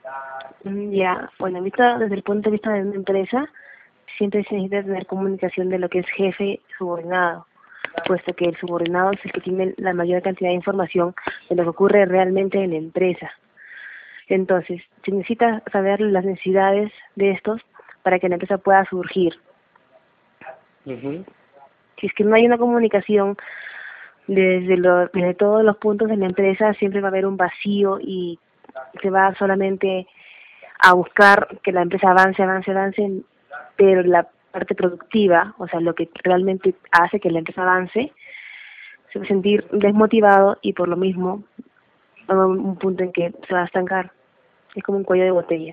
Ya, bueno, visto desde el punto de vista de una empresa, siempre se necesita tener comunicación de lo que es jefe subordinado, puesto que el subordinado es el que tiene la mayor cantidad de información de lo que ocurre realmente en la empresa. Entonces, se necesita saber las necesidades de estos para que la empresa pueda surgir. Ujú. Si es que no hay una comunicación desde todos los puntos de la empresa, siempre va a haber un vacío y se va solamente a buscar que la empresa avance, pero la parte productiva, o sea, lo que realmente hace que la empresa avance, se va a sentir desmotivado y por lo mismo va a haber un punto en que se va a estancar. Es como un cuello de botella.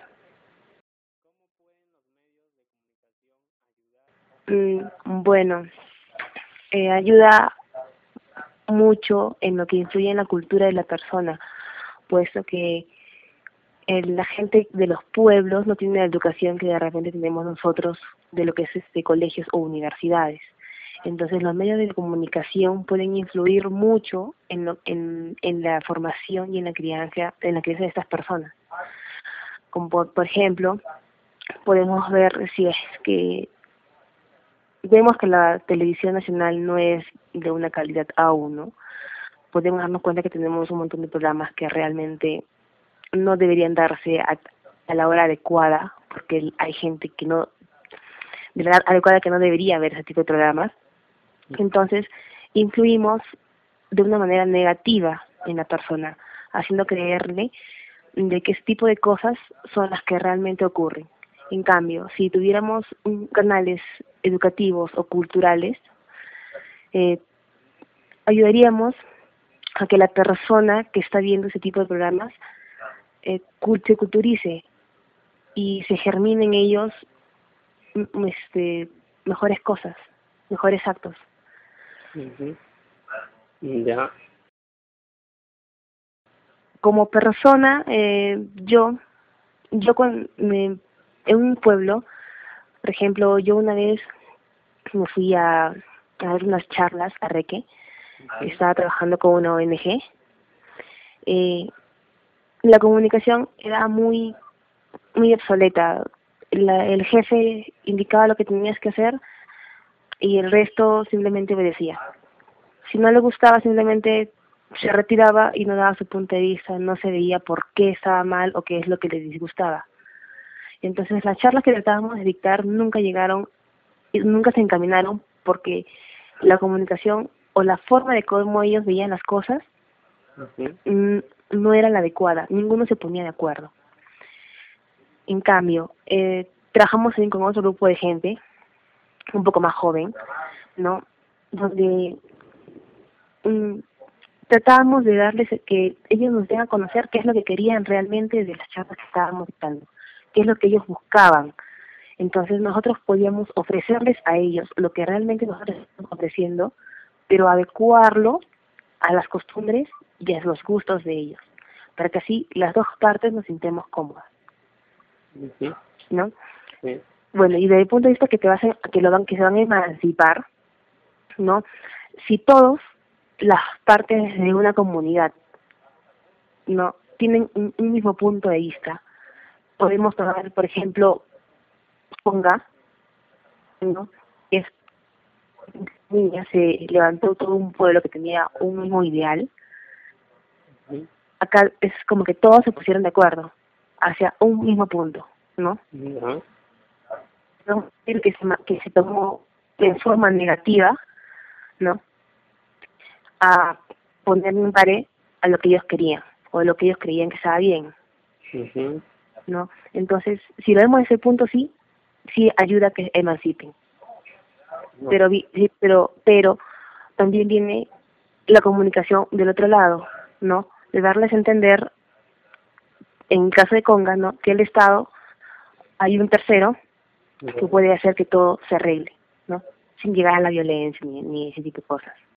Bueno, ayuda mucho en lo que influye en la cultura de la persona, puesto que la gente de los pueblos no tiene la educación que de repente tenemos nosotros de lo que es colegios o universidades. Entonces los medios de comunicación pueden influir mucho en la formación y en la crianza de estas personas. Como por ejemplo, podemos ver si es que vemos que la televisión nacional no es de una calidad aún, ¿no? Podemos darnos cuenta que tenemos un montón de programas que realmente no deberían darse a la hora adecuada, porque hay gente que no, de la edad adecuada que no debería ver ese tipo de programas. Entonces, influimos de una manera negativa en la persona, haciendo creerle de que ese tipo de cosas son las que realmente ocurren. En cambio, si tuviéramos canales educativos o culturales, eh, ayudaríamos a que la persona que está viendo ese tipo de programas se culturice y se germinen en ellos mejores cosas, mejores actos. Ujú. Ya. Como persona, en un pueblo, por ejemplo, yo una vez me fui a dar unas charlas a Reque, estaba trabajando con una ONG. La comunicación era muy obsoleta. El jefe indicaba lo que tenías que hacer y el resto simplemente obedecía. Si no le gustaba, simplemente se retiraba y no daba su punto de vista, no se veía por qué estaba mal o qué es lo que le disgustaba. Entonces las charlas que tratábamos de dictar nunca llegaron, nunca se encaminaron porque la comunicación o la forma de cómo ellos veían las cosas Ujú. no era la adecuada, ninguno se ponía de acuerdo. En cambio, trabajamos también con otro grupo de gente, un poco más joven, ¿no? Donde mm, tratábamos de darles que ellos nos den a conocer qué es lo que querían realmente de las charlas que estábamos dando, qué es lo que ellos buscaban. Entonces nosotros podíamos ofrecerles a ellos lo que realmente nosotros estamos ofreciendo, pero adecuarlo a las costumbres y a los gustos de ellos, para que así las dos partes nos sintamos cómodas, Ujú. ¿no? Sí. Bueno, y desde el punto de vista que se van a emancipar, ¿no? Si todos las partes de una comunidad no tienen un mismo punto de vista, podemos tomar, por ejemplo, Conga, ¿no? Es niña, se levantó todo un pueblo que tenía un mismo ideal. Ujú. Acá es como que todos se pusieron de acuerdo hacia un mismo punto, ¿no? Ya. No decir que se tomó en forma negativa, ¿no? A ponerle un pared a lo que ellos querían o a lo que ellos creían que estaba bien, Ujú. ¿no? Entonces, si lo vemos desde ese punto, sí ayuda a que emancipen. No. Pero también viene la comunicación del otro lado, ¿no? De darles a entender, en el caso de Conga, ¿no? Que el Estado hay un tercero que Ujú. puede hacer que todo se arregle, ¿no? Sin llegar a la violencia ni ese tipo de cosas.